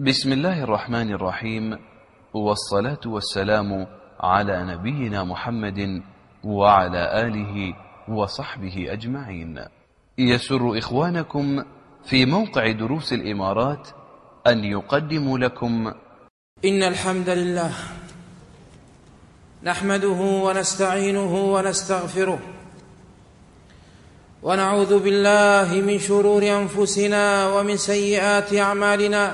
بسم الله الرحمن الرحيم، والصلاة والسلام على نبينا محمد وعلى آله وصحبه أجمعين. يسر إخوانكم في موقع دروس الإمارات أن يقدموا لكم إن الحمد لله نحمده ونستعينه ونستغفره، ونعوذ بالله من شرور أنفسنا ومن سيئات أعمالنا.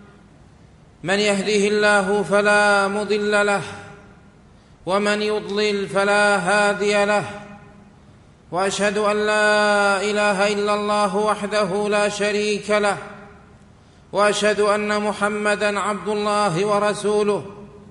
من يهده الله فلا مضل له، ومن يضلل فلا هادي له، وأشهد أن لا إله إلا الله وحده لا شريك له، وأشهد أن محمدًا عبد الله ورسوله.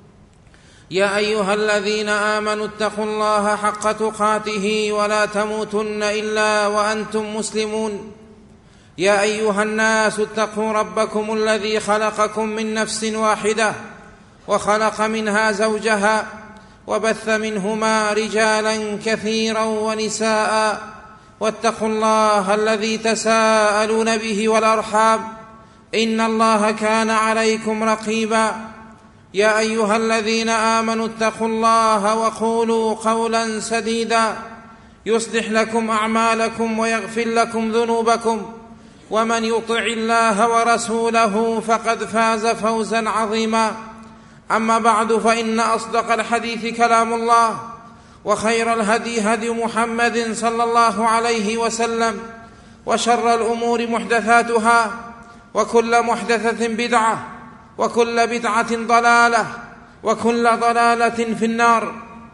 يا أيها الذين آمنوا اتقوا الله حق تقاته ولا تموتن إلا وأنتم مسلمون. يا أيها الناس اتقوا ربكم الذي خلقكم من نفس واحدة، وخلق منها زوجها، وبث منهما رجالا كثيرا ونساء، واتقوا الله الذي تساءلون به والأرحام، إن الله كان عليكم رقيبا. يا أيها الذين آمنوا اتقوا الله وقولوا قولا سديدا يصلح لكم أعمالكم ويغفر لكم ذنوبكم، ومن يطع الله ورسوله فقد فاز فوزا عظيما. أما بعد، فإن أصدق الحديث كلام الله، وخير الهدي هدي محمد صلى الله عليه وسلم، وشر الأمور محدثاتها، وكل محدثة بدعة، وكل بدعة ضلالة، وكل ضلالة في النار.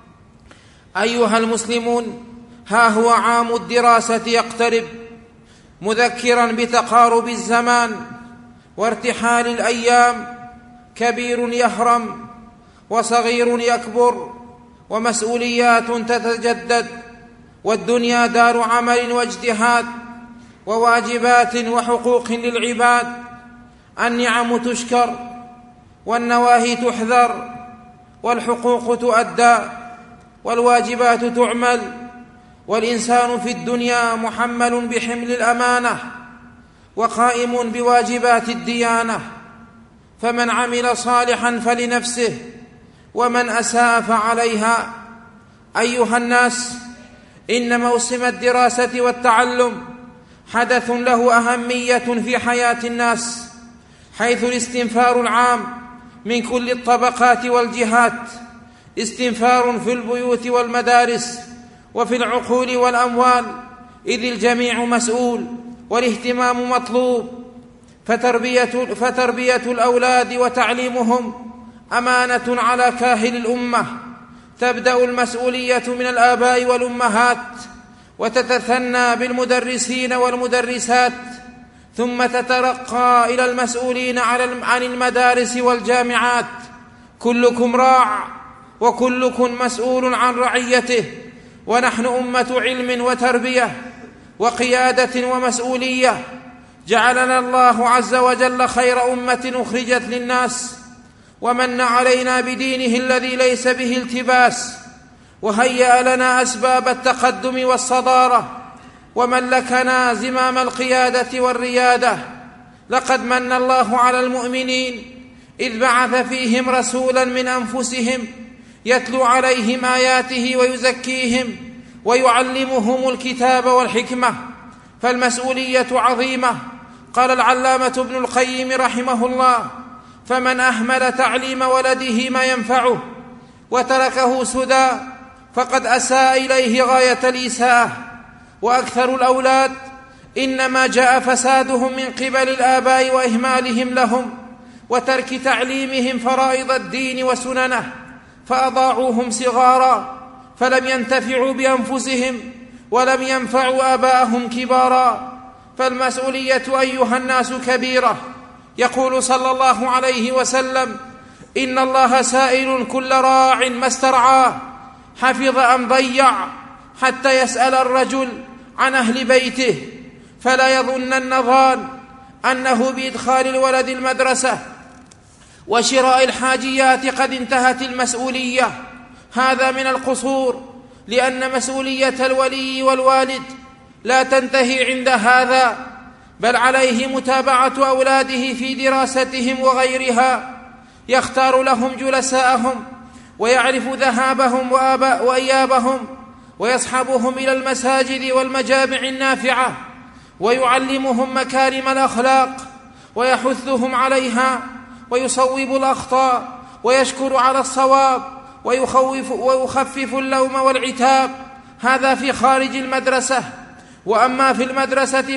أيها المسلمون، ها هو عام الدراسة يقترب، مذكرا بتقارب الزمان وارتحال الأيام. كبير يهرم وصغير يكبر، ومسؤوليات تتجدد، والدنيا دار عمل واجتهاد، وواجبات وحقوق للعباد. النعم تشكر، والنواهي تحذر، والحقوق تؤدى، والواجبات تعمل، والإنسان في الدنيا محمل بحمل الأمانة، وقائم بواجبات الديانة. فمن عمل صالحا فلنفسه، ومن أساء فعليها. أيها الناس، إن موسم الدراسة والتعلم حدث له أهمية في حياة الناس، حيث الاستنفار العام من كل الطبقات والجهات، استنفار في البيوت والمدارس وفي العقول والأموال، إذ الجميع مسؤول والاهتمام مطلوب. فتربية الأولاد وتعليمهم أمانة على كاهل الأمة. تبدأ المسؤولية من الآباء والأمهات، وتتثنى بالمدرسين والمدرسات، ثم تترقى إلى المسؤولين عن المدارس والجامعات. كلكم راع، وكلكم مسؤول عن رعيته. ونحن أمة علم وتربية وقيادة ومسؤولية. جعلنا الله عز وجل خير أمة أخرجت للناس، ومن علينا بدينه الذي ليس به التباس، وهيأ لنا أسباب التقدم والصدارة، وملكنا زمام القيادة والريادة. لقد من الله على المؤمنين إذ بعث فيهم رسولا من أنفسهم يتلو عليهم آياته ويزكيهم ويعلمهم الكتاب والحكمة. فالمسؤولية عظيمة. قال العلامة ابن القيم رحمه الله: فمن أهمل تعليم ولده ما ينفعه وتركه سدى فقد أساء إليه غاية الإساءة. وأكثر الأولاد إنما جاء فسادهم من قبل الآباء وإهمالهم لهم، وترك تعليمهم فرائض الدين وسننه، فأضاعوهم صغارا، فلم ينتفعوا بأنفسهم ولم ينفعوا آباءهم كبارا. فالمسؤولية أيها الناس كبيرة. يقول صلى الله عليه وسلم: إن الله سائل كل راع ما استرعاه، حفظ أم ضيع، حتى يسأل الرجل عن أهل بيته. فلا يظنن ظان أنه بإدخال الولد المدرسة وشراء الحاجيات قد انتهت المسؤولية. هذا من القصور، لأن مسؤولية الولي والوالد لا تنتهي عند هذا، بل عليه متابعة أولاده في دراستهم وغيرها، يختار لهم جلساءهم ويعرف ذهابهم وإيابهم، ويصحبهم إلى المساجد والمجامع النافعة، ويعلمهم مكارم الأخلاق ويحثهم عليها، ويصوب الأخطاء ويشكر على الصواب، ويخفف اللوم والعتاب. هذا في خارج المدرسة. وأما في المدرسة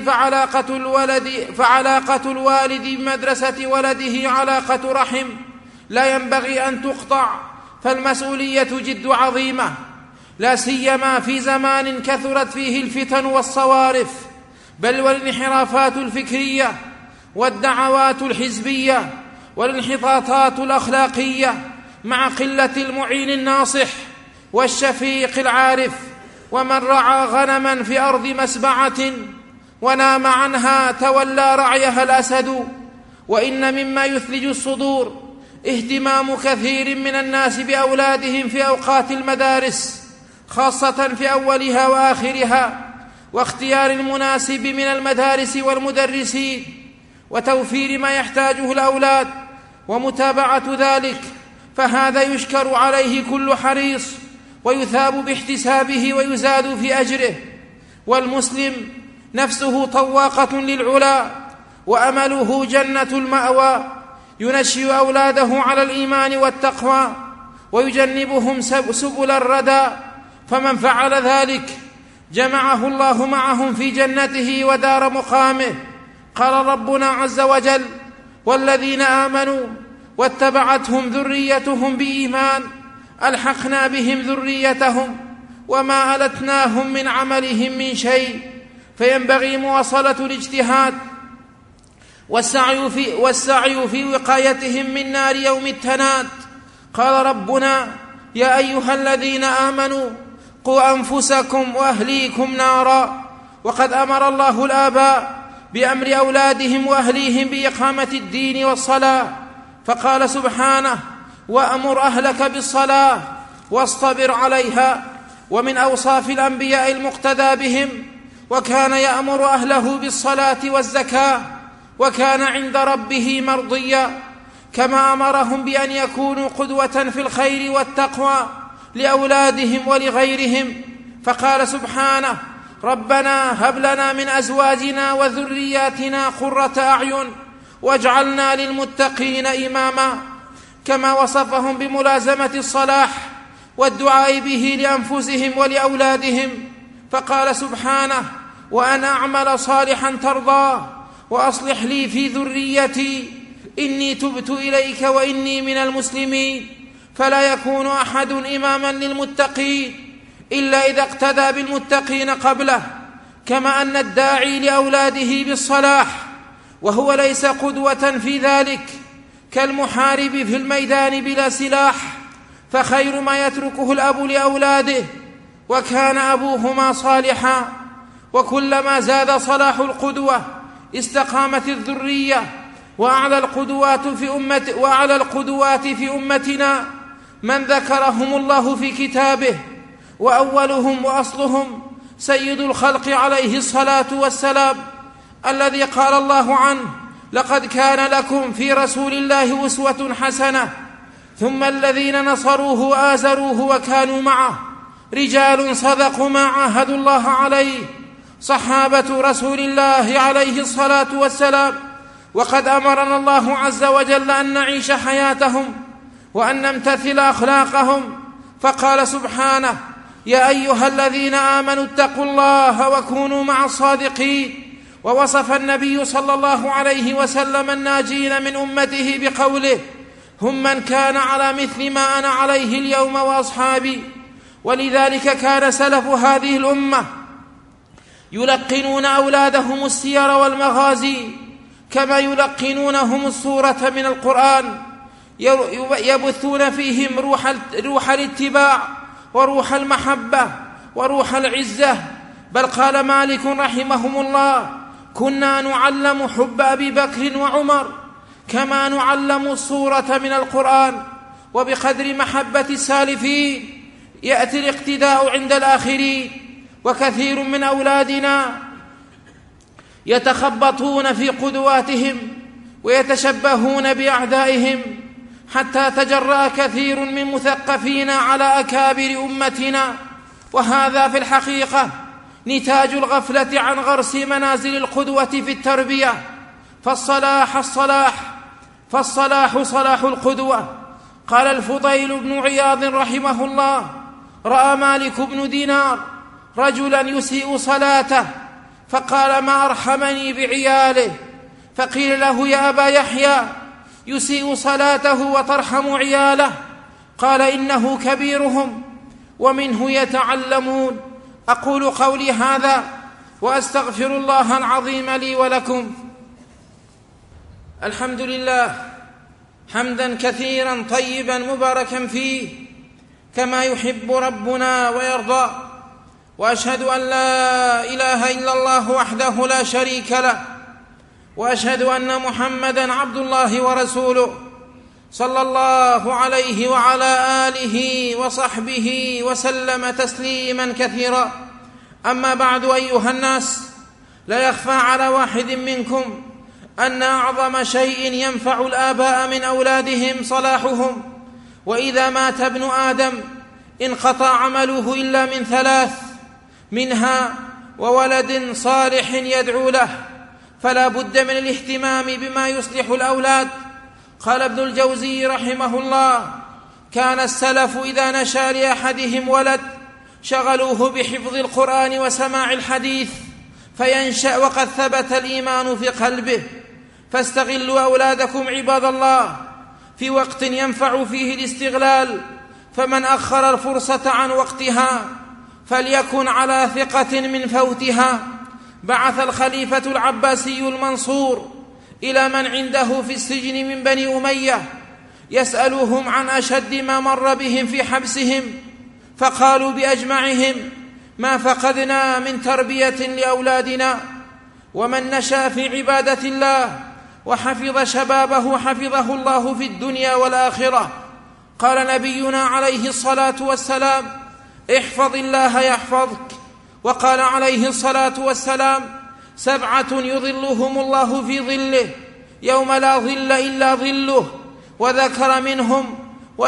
فعلاقة الوالد بمدرسة ولده علاقة رحم لا ينبغي أن تقطع، فالمسؤولية جد عظيمة، لا سيما في زمان كثرت فيه الفتن والصوارف، بل والانحرافات الفكرية والدعوات الحزبية والانحطاطات الأخلاقية، مع قلة المعين الناصح والشفيق العارف. ومن رعى غنما في أرض مسبعة ونام عنها تولى رعيها الأسد. وإن مما يثلج الصدور اهتمام كثير من الناس بأولادهم في أوقات المدارس، خاصة في أولها وآخرها، واختيار المناسب من المدارس والمدرسين، وتوفير ما يحتاجه الأولاد ومتابعة ذلك، فهذا يشكر عليه كل حريص، ويثاب باحتسابه ويزاد في أجره. والمسلم نفسه طواقة للعلا وأمله جنة المأوى، ينشئ أولاده على الإيمان والتقوى ويجنبهم سبل الردى، فمن فعل ذلك جمعه الله معهم في جنته ودار مقامه. قال ربنا عز وجل: والذين آمنوا واتبعتهم ذريتهم بإيمان ألحقنا بهم ذريتهم وما ألتناهم من عملهم من شيء. فينبغي مواصلة الاجتهاد والسعي في وقايتهم من نار يوم التناد. قال ربنا: يا أيها الذين آمنوا قوا أنفسكم وأهليكم نارا. وقد أمر الله الآباء بأمر أولادهم وأهليهم بإقامة الدين والصلاة، فقال سبحانه: وأمر أهلك بالصلاة واصطبر عليها. ومن أوصاف الأنبياء المقتدى بهم: وكان يأمر أهله بالصلاة والزكاة وكان عند ربه مرضيا، كما أمرهم بأن يكونوا قدوة في الخير والتقوى لأولادهم ولغيرهم، فقال سبحانه: ربنا هب لنا من أزواجنا وذرياتنا قرة أعين واجعلنا للمتقين إماما، كما وصفهم بملازمة الصلاح والدعاء به لأنفسهم ولأولادهم، فقال سبحانه: وأن أعمل صالحا ترضاه وأصلح لي في ذريتي إني تبت إليك وإني من المسلمين. فلا يكون أحد إماما للمتقين إلا إذا اقتدى بالمتقين قبله، كما أن الداعي لأولاده بالصلاح وهو ليس قدوة في ذلك كالمحارب في الميدان بلا سلاح، فخير ما يتركه الأب لأولاده وكان أبوهما صالحا. وكلما زاد صلاح القدوة استقامت الذرية. وأعلى القدوات في أمتنا من ذكرهم الله في كتابه، وأولهم وأصلهم سيد الخلق عليه الصلاة والسلام، الذي قال الله عنه: لقد كان لكم في رسول الله أسوة حسنة. ثم الذين نصروه وآزروه وكانوا معه رجال صدقوا ما عاهدوا الله عليه، صحابة رسول الله عليه الصلاة والسلام. وقد أمرنا الله عز وجل أن نعيش حياتهم وأن نمتثل أخلاقهم، فقال سبحانه: يا أيها الذين آمنوا اتقوا الله وكونوا مع الصادقين. ووصف النبي صلى الله عليه وسلم الناجين من أمته بقوله: هم من كان على مثل ما أنا عليه اليوم وأصحابي. ولذلك كان سلف هذه الأمة يلقنون أولادهم السير والمغازي كما يلقنونهم السورة من القرآن، يبثون فيهم روح الاتباع وروح المحبة وروح العزة. بل قال مالك رحمهم الله: كنا نعلم حب أبي بكر وعمر كما نعلم السورة من القرآن. وبقدر محبة السالفين يأتي الاقتداء عند الآخرين. وكثير من أولادنا يتخبطون في قدواتهم ويتشبهون بأعدائهم، حتى تجرأ كثير من مثقفين على أكابر أمتنا، وهذا في الحقيقة نتاج الغفلة عن غرس منازل القدوة في التربية. فالصلاح صلاح القدوة. قال الفضيل بن عياض رحمه الله: رأى مالك بن دينار رجلا يسيء صلاته، فقال: ما أرحمني بعياله. فقيل له: يا أبا يحيى، يسيء صلاته وترحم عياله؟ قال: إنه كبيرهم ومنه يتعلمون. أقول قولي هذا وأستغفر الله العظيم لي ولكم. الحمد لله حمدا كثيرا طيبا مباركا فيه كما يحب ربنا ويرضى، وأشهد أن لا إله إلا الله وحده لا شريك له، وأشهد أن محمدا عبد الله ورسوله صلى الله عليه وعلى آله وصحبه وسلم تسليما كثيرا. أما بعد، أيها الناس، لا يخفى على واحد منكم أن أعظم شيء ينفع الآباء من أولادهم صلاحهم، وإذا مات ابن آدم انقطع عمله إلا من ثلاث، منها وولد صالح يدعو له، فلا بد من الاهتمام بما يصلح الأولاد. قال ابن الجوزي رحمه الله: كان السلف إذا نشأ لأحدهم ولد شغلوه بحفظ القرآن وسماع الحديث فينشأ وقد ثبت الإيمان في قلبه. فاستغلوا أولادكم عباد الله في وقت ينفع فيه الاستغلال، فمن أخر الفرصة عن وقتها فليكن على ثقة من فوتها. بعث الخليفة العباسي المنصور إلى من عنده في السجن من بني أمية يسألهم عن أشد ما مر بهم في حبسهم، فقالوا بأجمعهم: ما فقدنا من تربية لأولادنا. ومن نشأ في عبادة الله وحفظ شبابه حفظه الله في الدنيا والآخرة. قال نبينا عليه الصلاة والسلام: احفظ الله يحفظك. وقال عليه الصلاة والسلام: 7 يظلهم الله في ظله يوم لا ظل إلا ظله. وذكر منهم: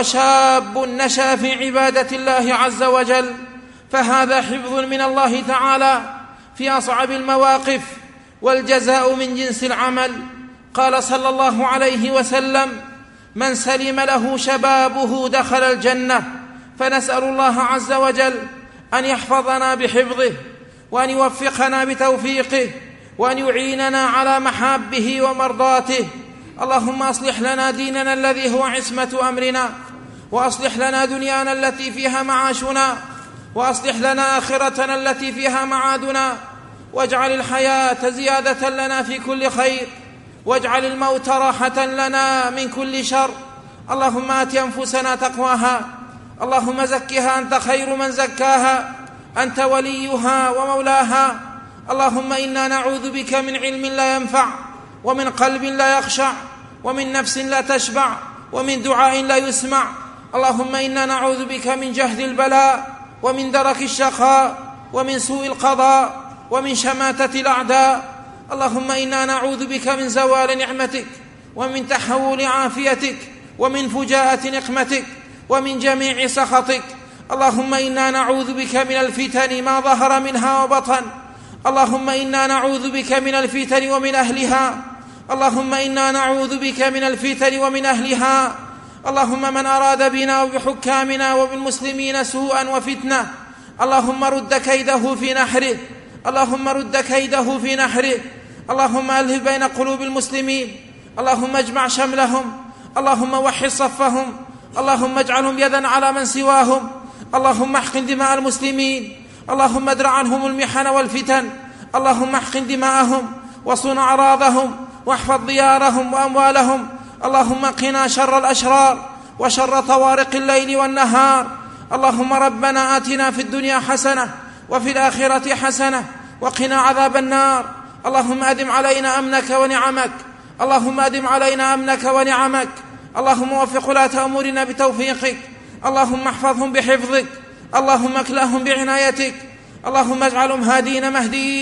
وشاب نشأ في عبادة الله عز وجل. فهذا حفظ من الله تعالى في أصعب المواقف، والجزاء من جنس العمل. قال صلى الله عليه وسلم: من سلم له شبابه دخل الجنة. فنسأل الله عز وجل أن يحفظنا بحفظه، وأن يوفقنا بتوفيقه، وأن يعيننا على محابه ومرضاته. اللهم أصلح لنا ديننا الذي هو عصمة أمرنا، وأصلح لنا دنيانا التي فيها معاشنا، وأصلح لنا آخرتنا التي فيها معادنا، واجعل الحياة زيادة لنا في كل خير، واجعل الموت راحة لنا من كل شر. اللهم آت أنفسنا تقواها، اللهم زكها أنت خير من زكاها، أنت وليها ومولاها. اللهم إنا نعوذ بك من علم لا ينفع، ومن قلب لا يخشع، ومن نفس لا تشبع، ومن دعاء لا يسمع. اللهم إنا نعوذ بك من جهد البلاء، ومن درك الشقاء، ومن سوء القضاء، ومن شماتة الأعداء. اللهم إنا نعوذ بك من زوال نعمتك، ومن تحول عافيتك، ومن فجاءة نقمتك، ومن جميع سخطك. اللهم إنا نعوذ بك من الفتن ما ظهر منها وبطن. اللهم إنا نعوذ بك من الفتن ومن أهلها. اللهم إنا نعوذ بك من الفتن ومن أهلها. اللهم من أراد بنا وبحكامنا وبالمسلمين سوءا وفتنة، اللهم رد كيده في نحره، اللهم رد كيده في نحره. اللهم ألف بين قلوب المسلمين، اللهم اجمع شملهم، اللهم وحد صفهم، اللهم اجعلهم يدا على من سواهم. اللهم احقن دماء المسلمين، اللهم ادرع عنهم المحن والفتن. اللهم احقن دماءهم وصن أعراضهم، واحفظ ديارهم وأموالهم. اللهم قنا شر الأشرار وشر طوارق الليل والنهار. اللهم ربنا آتنا في الدنيا حسنة وفي الآخرة حسنة وقنا عذاب النار. اللهم أدم علينا أمنك ونعمك، اللهم أدم علينا أمنك ونعمك. اللهم وفق ولاة أمورنا بتوفيقك، اللهم احفظهم بحفظك، اللهم اكلهم بعنايتك. اللهم اجعلهم هادين مهديين،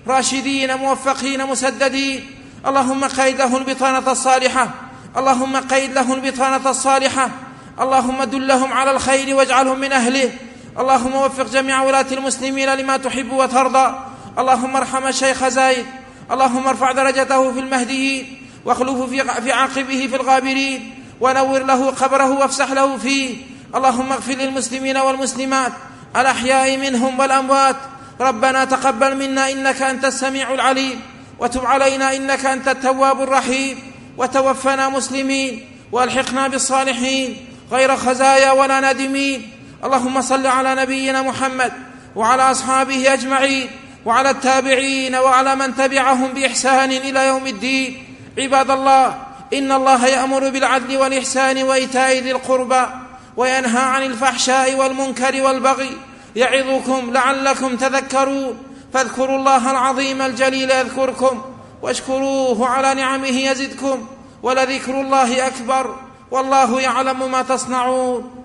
راشدين موفقين مسددين. اللهم قيد له البطانة الصالحة، اللهم قيد له البطانة الصالحة، اللهم دلهم على الخير واجعلهم من أهله. اللهم وفق جميع ولاة المسلمين لما تحب وترضى. اللهم ارحم الشيخ زايد، اللهم ارفع درجته في المهديين، واخلف في عاقبه في الغابرين، ونور له قبره وافسح له فيه. اللهم اغفر للمسلمين والمسلمات الأحياء منهم والأموات. ربنا تقبل منا إنك أنت السميع العليم، وتب علينا إنك أنت التواب الرحيم، وتوفنا مسلمين والحقنا بالصالحين غير خزايا ولا نادمين. اللهم صل على نبينا محمد وعلى أصحابه أجمعين، وعلى التابعين وعلى من تبعهم بإحسان إلى يوم الدين. عباد الله، إن الله يأمر بالعدل والإحسان وإيتاء ذي القربى، وينهى عن الفحشاء والمنكر والبغي، يعظكم لعلكم تذكرون. فاذكروا الله العظيم الجليل يذكركم، واشكروه على نعمه يزدكم، ولذكر الله أكبر، والله يعلم ما تصنعون.